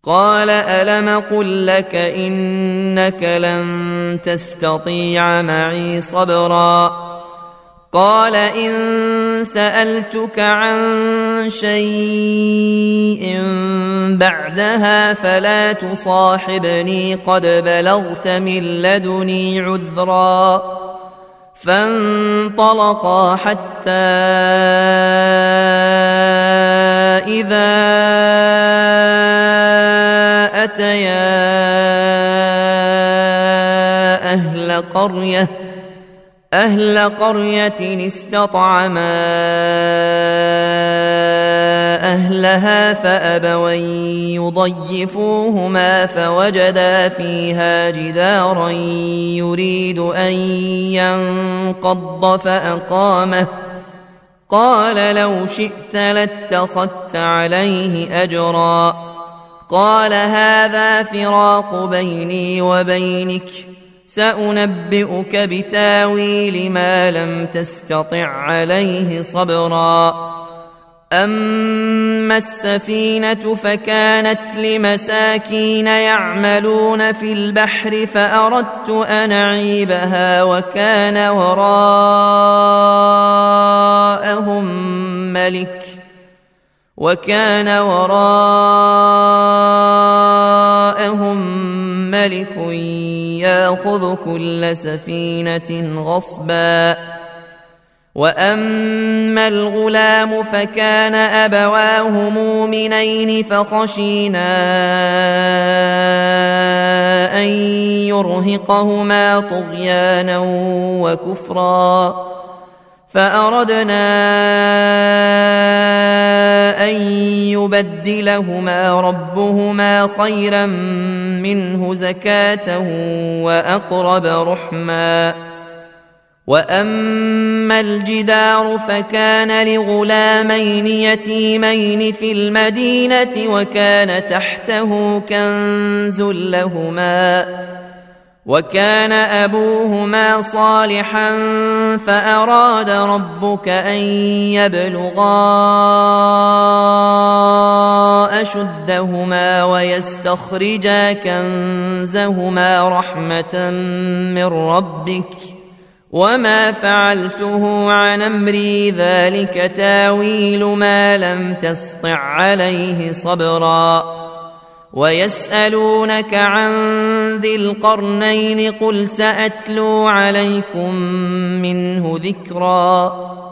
قال ألم قل لك إنك لن تستطيع معي صبرا قال إن سألتك عن شيء بعدها فلا تصاحبني قد بلغت من لدني عذرا فانطلقا حتى إذا أتيا أهل قرية استطعما أهلها فأبوا يضيفوهما فوجدا فيها جدارا يريد أن ينقض فأقامه قال لو شئت لاتخذت عليه أجرا قال هذا فراق بيني وبينك سأنبئك بتاويل ما لم تستطع عليه صبرا أما السفينة فكانت لمساكين يعملون في البحر فأردت أن أعيبها وكان وراءهم ملك يأخذ كل سفينة غصبا وأما الغلام فكان أبواه مؤمنين فخشينا أن يرهقهما طغيانا وكفرا فأردنا أن يبدلهما ربهما خيرا منه زكاة وأقرب رحما وأما الجدار فكان لغلامين يتيمين في المدينة وكان تحته كنز لهما وكان أبوهما صالحا فأراد ربك أن يبلغا أشدهما ويستخرجا كنزهما رحمة من ربك وما فعلته عن أمري ذلك تاويل ما لم تسطع عليه صبرا ويسألونك عن ذي القرنين قل سأتلو عليكم منه ذكرا